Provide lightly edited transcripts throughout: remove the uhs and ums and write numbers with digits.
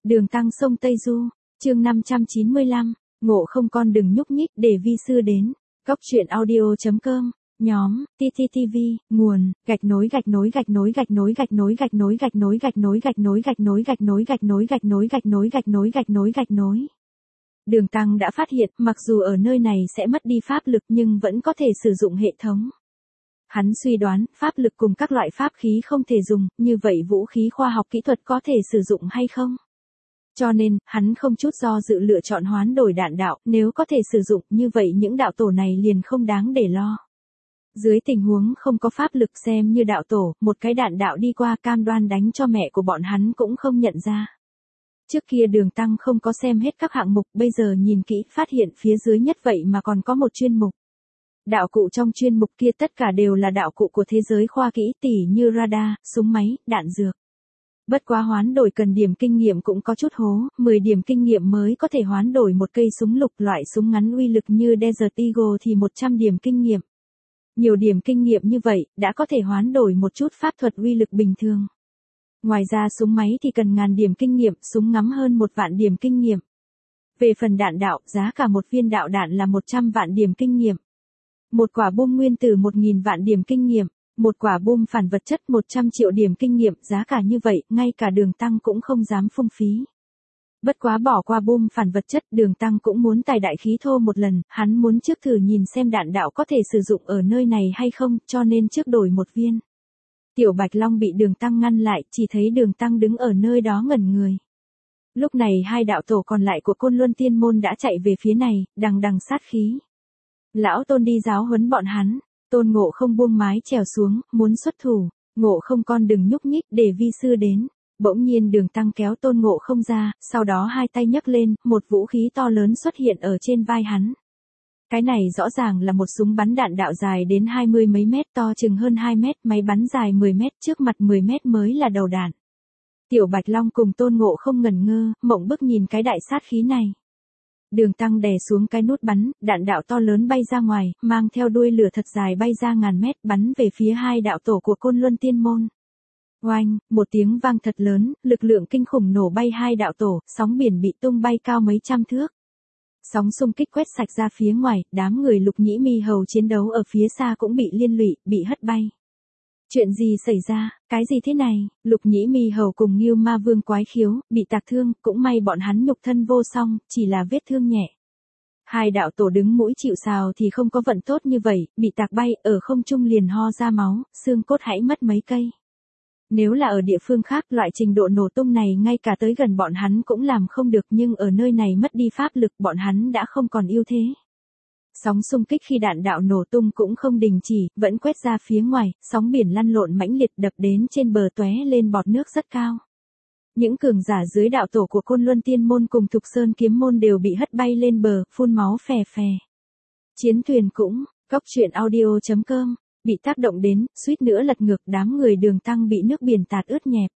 Đường Tăng sông Tây Du, chương 595, ngộ không con đừng nhúc nhích để vi sư đến. Góc truyện audio.com, nhóm, TTTV, nguồn, gạch nối. Đường Tăng đã phát hiện, mặc dù ở nơi này sẽ mất đi pháp lực nhưng vẫn có thể sử dụng hệ thống. Hắn suy đoán, pháp lực cùng các loại pháp khí không thể dùng, như vậy vũ khí khoa học kỹ thuật có thể sử dụng hay không? Cho nên, hắn không chút do dự lựa chọn hoán đổi đạn đạo, nếu có thể sử dụng, như vậy những đạo tổ này liền không đáng để lo. Dưới tình huống không có pháp lực xem như đạo tổ, một cái đạn đạo đi qua cam đoan đánh cho mẹ của bọn hắn cũng không nhận ra. Trước kia Đường Tăng không có xem hết các hạng mục, bây giờ nhìn kỹ, phát hiện phía dưới nhất vậy mà còn có một chuyên mục. Đạo cụ trong chuyên mục kia tất cả đều là đạo cụ của thế giới khoa kỹ tỉ như radar, súng máy, đạn dược. Bất quá hoán đổi cần điểm kinh nghiệm cũng có chút hố, 10 điểm kinh nghiệm mới có thể hoán đổi một cây súng lục loại súng ngắn uy lực như Desert Eagle thì 100 điểm kinh nghiệm. Nhiều điểm kinh nghiệm như vậy, đã có thể hoán đổi một chút pháp thuật uy lực bình thường. Ngoài ra súng máy thì cần ngàn điểm kinh nghiệm, súng ngắm hơn 1 vạn điểm kinh nghiệm. Về phần đạn đạo, giá cả một viên đạo đạn là 100 vạn điểm kinh nghiệm. Một quả bom nguyên tử 1.000 vạn điểm kinh nghiệm. Một quả bom phản vật chất 100 triệu điểm kinh nghiệm, giá cả như vậy, ngay cả Đường Tăng cũng không dám phung phí. Bất quá bỏ qua bom phản vật chất, Đường Tăng cũng muốn tài đại khí thô một lần, hắn muốn trước thử nhìn xem đạn đạo có thể sử dụng ở nơi này hay không, cho nên trước đổi một viên. Tiểu Bạch Long bị Đường Tăng ngăn lại, chỉ thấy Đường Tăng đứng ở nơi đó ngẩn người. Lúc này hai đạo tổ còn lại của Côn Luân Tiên Môn đã chạy về phía này, đằng đằng sát khí. Lão Tôn đi giáo huấn bọn hắn. Tôn Ngộ không buông mái trèo xuống, muốn xuất thủ, Ngộ không con đừng nhúc nhích để vi sư đến. Bỗng nhiên Đường Tăng kéo Tôn Ngộ không ra, sau đó hai tay nhấc lên, một vũ khí to lớn xuất hiện ở trên vai hắn. Cái này rõ ràng là một súng bắn đạn đạo dài đến 20 mấy mét, to chừng hơn 2 mét, máy bắn dài 10 mét, trước mặt 10 mét mới là đầu đạn. Tiểu Bạch Long cùng Tôn Ngộ không ngẩn ngơ, mộng bức nhìn cái đại sát khí này. Đường Tăng đè xuống cái nút bắn, đạn đạo to lớn bay ra ngoài, mang theo đuôi lửa thật dài bay ra ngàn mét, bắn về phía hai đạo tổ của Côn Luân Tiên Môn. Oanh, một tiếng vang thật lớn, lực lượng kinh khủng nổ bay hai đạo tổ, sóng biển bị tung bay cao mấy trăm thước. Sóng xung kích quét sạch ra phía ngoài, đám người Lục Nhĩ Mi Hầu chiến đấu ở phía xa cũng bị liên lụy, bị hất bay. Chuyện gì xảy ra, cái gì thế này? Lục Nhĩ Mi Hầu cùng Ngưu Ma Vương quái khiếu, bị tạc thương, cũng may bọn hắn nhục thân vô song, chỉ là vết thương nhẹ. Hai đạo tổ đứng mũi chịu sào thì không có vận tốt như vậy, bị tạc bay, ở không trung liền ho ra máu, xương cốt hãy mất mấy cây. Nếu là ở địa phương khác, loại trình độ nổ tung này ngay cả tới gần bọn hắn cũng làm không được, nhưng ở nơi này mất đi pháp lực, bọn hắn đã không còn ưu thế. Sóng xung kích khi đạn đạo nổ tung cũng không đình chỉ, vẫn quét ra phía ngoài, sóng biển lăn lộn mãnh liệt đập đến trên bờ tóe lên bọt nước rất cao. Những cường giả dưới đạo tổ của Côn Luân Tiên Môn cùng Thục Sơn Kiếm Môn đều bị hất bay lên bờ, phun máu phè phè. Chiến thuyền cũng, góc truyện audio.com, bị tác động đến, suýt nữa lật ngược, đám người Đường Tăng bị nước biển tạt ướt nhẹp.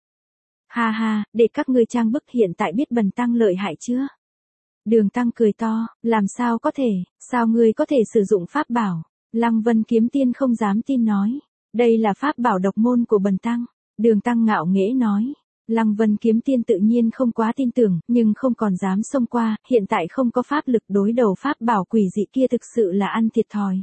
Ha ha, để các ngươi trang bức, hiện tại biết Bần Tăng lợi hại chưa? Đường Tăng cười to, làm sao có thể, sao ngươi có thể sử dụng pháp bảo? Lăng Vân Kiếm Tiên không dám tin nói, đây là pháp bảo độc môn của Bần Tăng. Đường Tăng ngạo nghễ nói, Lăng Vân Kiếm Tiên tự nhiên không quá tin tưởng, nhưng không còn dám xông qua, hiện tại không có pháp lực đối đầu pháp bảo quỷ dị kia thực sự là ăn thiệt thòi.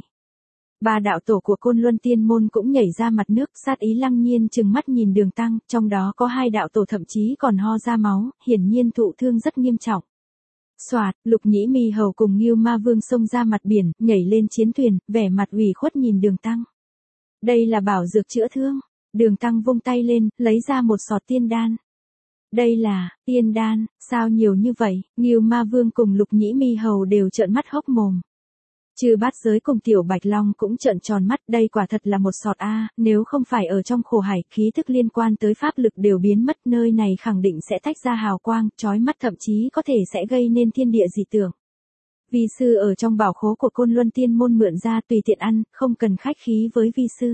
Ba đạo tổ của Côn Luân Tiên Môn cũng nhảy ra mặt nước, sát ý lăng nhiên trừng mắt nhìn Đường Tăng, trong đó có hai đạo tổ thậm chí còn ho ra máu, hiển nhiên thụ thương rất nghiêm trọng. Soạt, Lục Nhĩ Mi Hầu cùng Ngưu Ma Vương xông ra mặt biển, nhảy lên chiến thuyền, vẻ mặt ủy khuất nhìn Đường Tăng. Đây là bảo dược chữa thương. Đường Tăng vung tay lên, lấy ra một sọt tiên đan. Đây là tiên đan, sao nhiều như vậy? Ngưu Ma Vương cùng Lục Nhĩ Mi Hầu đều trợn mắt hốc mồm. Chư Bát Giới cùng Tiểu Bạch Long cũng trợn tròn mắt, đây quả thật là một sọt a, nếu không phải ở trong khổ hải, khí thức liên quan tới pháp lực đều biến mất, nơi này khẳng định sẽ tách ra hào quang, chói mắt, thậm chí có thể sẽ gây nên thiên địa dị tượng. Vi sư ở trong bảo khố của Côn Luân Tiên Môn mượn ra tùy tiện ăn, không cần khách khí với vi sư.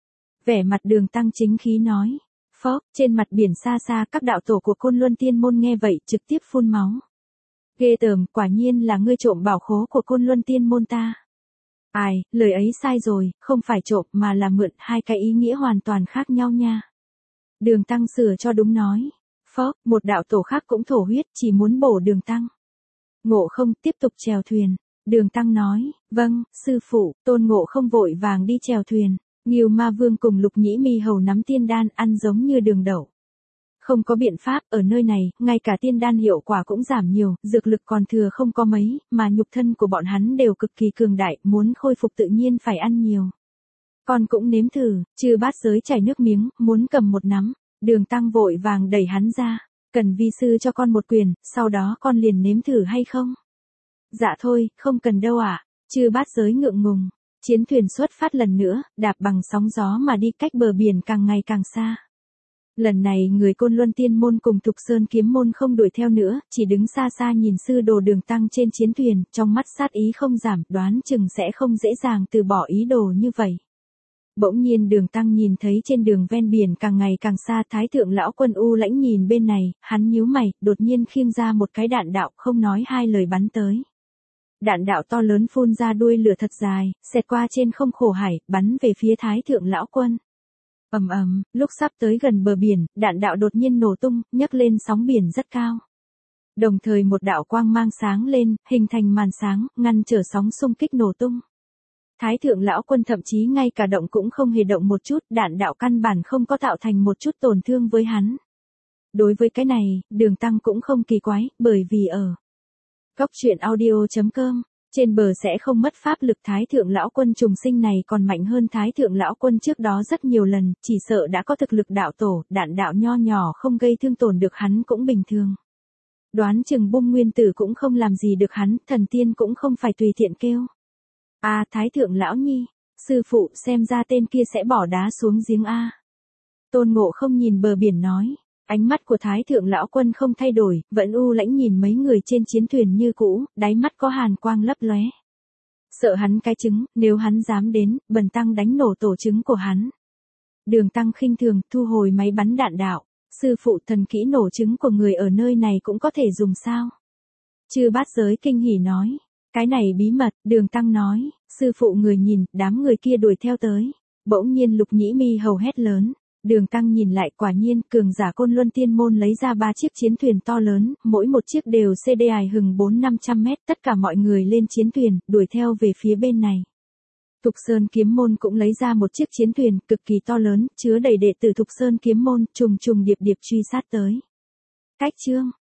Vẻ mặt Đường Tăng chính khí nói. Phốc, trên mặt biển xa xa các đạo tổ của Côn Luân Tiên Môn nghe vậy trực tiếp phun máu. Ghê tởm, quả nhiên là ngươi trộm bảo khố của Côn Luân Tiên Môn ta. Ai, lời ấy sai rồi, không phải trộm mà là mượn, hai cái ý nghĩa hoàn toàn khác nhau nha. Đường Tăng sửa cho đúng nói. Phó, một đạo tổ khác cũng thổ huyết, chỉ muốn bổ Đường Tăng. Ngộ Không tiếp tục chèo thuyền. Đường Tăng nói, vâng, sư phụ. Tôn Ngộ Không vội vàng đi chèo thuyền. Ngưu Ma Vương cùng Lục Nhĩ Mi Hầu nắm tiên đan ăn giống như đường đậu. Không có biện pháp, ở nơi này, ngay cả tiên đan hiệu quả cũng giảm nhiều, dược lực còn thừa không có mấy, mà nhục thân của bọn hắn đều cực kỳ cường đại, muốn khôi phục tự nhiên phải ăn nhiều. Con cũng nếm thử, Chư Bát Giới chảy nước miếng, muốn cầm một nắm. Đường Tăng vội vàng đẩy hắn ra. Cần vi sư cho con một quyền, sau đó con liền nếm thử hay không? Dạ thôi, không cần đâu ạ. Chư Bát Giới ngượng ngùng. Chiến thuyền xuất phát lần nữa, đạp bằng sóng gió mà đi cách bờ biển càng ngày càng xa. Lần này người Côn Luân Tiên Môn cùng Thục Sơn Kiếm Môn không đuổi theo nữa, chỉ đứng xa xa nhìn sư đồ Đường Tăng trên chiến thuyền, trong mắt sát ý không giảm, đoán chừng sẽ không dễ dàng từ bỏ ý đồ như vậy. Bỗng nhiên Đường Tăng nhìn thấy trên đường ven biển càng ngày càng xa, Thái Thượng Lão Quân u lãnh nhìn bên này, hắn nhíu mày, đột nhiên khiêng ra một cái đạn đạo, không nói hai lời bắn tới. Đạn đạo to lớn phun ra đuôi lửa thật dài, xẹt qua trên không khổ hải, bắn về phía Thái Thượng Lão Quân. Ầm ầm, lúc sắp tới gần bờ biển, đạn đạo đột nhiên nổ tung, nhấc lên sóng biển rất cao. Đồng thời một đạo quang mang sáng lên, hình thành màn sáng, ngăn trở sóng xung kích nổ tung. Thái Thượng Lão Quân thậm chí ngay cả động cũng không hề động một chút, đạn đạo căn bản không có tạo thành một chút tổn thương với hắn. Đối với cái này, Đường Tăng cũng không kỳ quái, bởi vì ở Goctruyện.audio.com, trên bờ sẽ không mất pháp lực. Thái Thượng Lão Quân trùng sinh này còn mạnh hơn Thái Thượng Lão Quân trước đó rất nhiều lần, chỉ sợ đã có thực lực đạo tổ, đạn đạo nho nhỏ không gây thương tổn được hắn cũng bình thường. Đoán chừng Bung Nguyên Tử cũng không làm gì được hắn, thần tiên cũng không phải tùy tiện kêu. À, Thái Thượng Lão Nhi, sư phụ xem ra tên kia sẽ bỏ đá xuống giếng a. Tôn Ngộ Không nhìn bờ biển nói. Ánh mắt của Thái Thượng Lão Quân không thay đổi, vẫn u lãnh nhìn mấy người trên chiến thuyền như cũ, đáy mắt có hàn quang lấp lóe. Sợ hắn cái trứng, nếu hắn dám đến, bần tăng đánh nổ tổ trứng của hắn. Đường Tăng khinh thường, thu hồi máy bắn đạn đạo. Sư phụ, thần kỹ nổ trứng của người ở nơi này cũng có thể dùng sao? Chư Bát Giới kinh hỉ nói. Cái này bí mật, Đường Tăng nói. Sư phụ người nhìn, đám người kia đuổi theo tới. Bỗng nhiên Lục Nhĩ Mi Hầu hét lớn. Đường Tăng nhìn lại, quả nhiên, cường giả Côn Luân Tiên Môn lấy ra 3 chiếc chiến thuyền to lớn, mỗi một chiếc đều CDI hừng 400-500 mét, tất cả mọi người lên chiến thuyền, đuổi theo về phía bên này. Thục Sơn Kiếm Môn cũng lấy ra một chiếc chiến thuyền, cực kỳ to lớn, chứa đầy đệ tử Thục Sơn Kiếm Môn, trùng trùng điệp điệp truy sát tới. Cách chương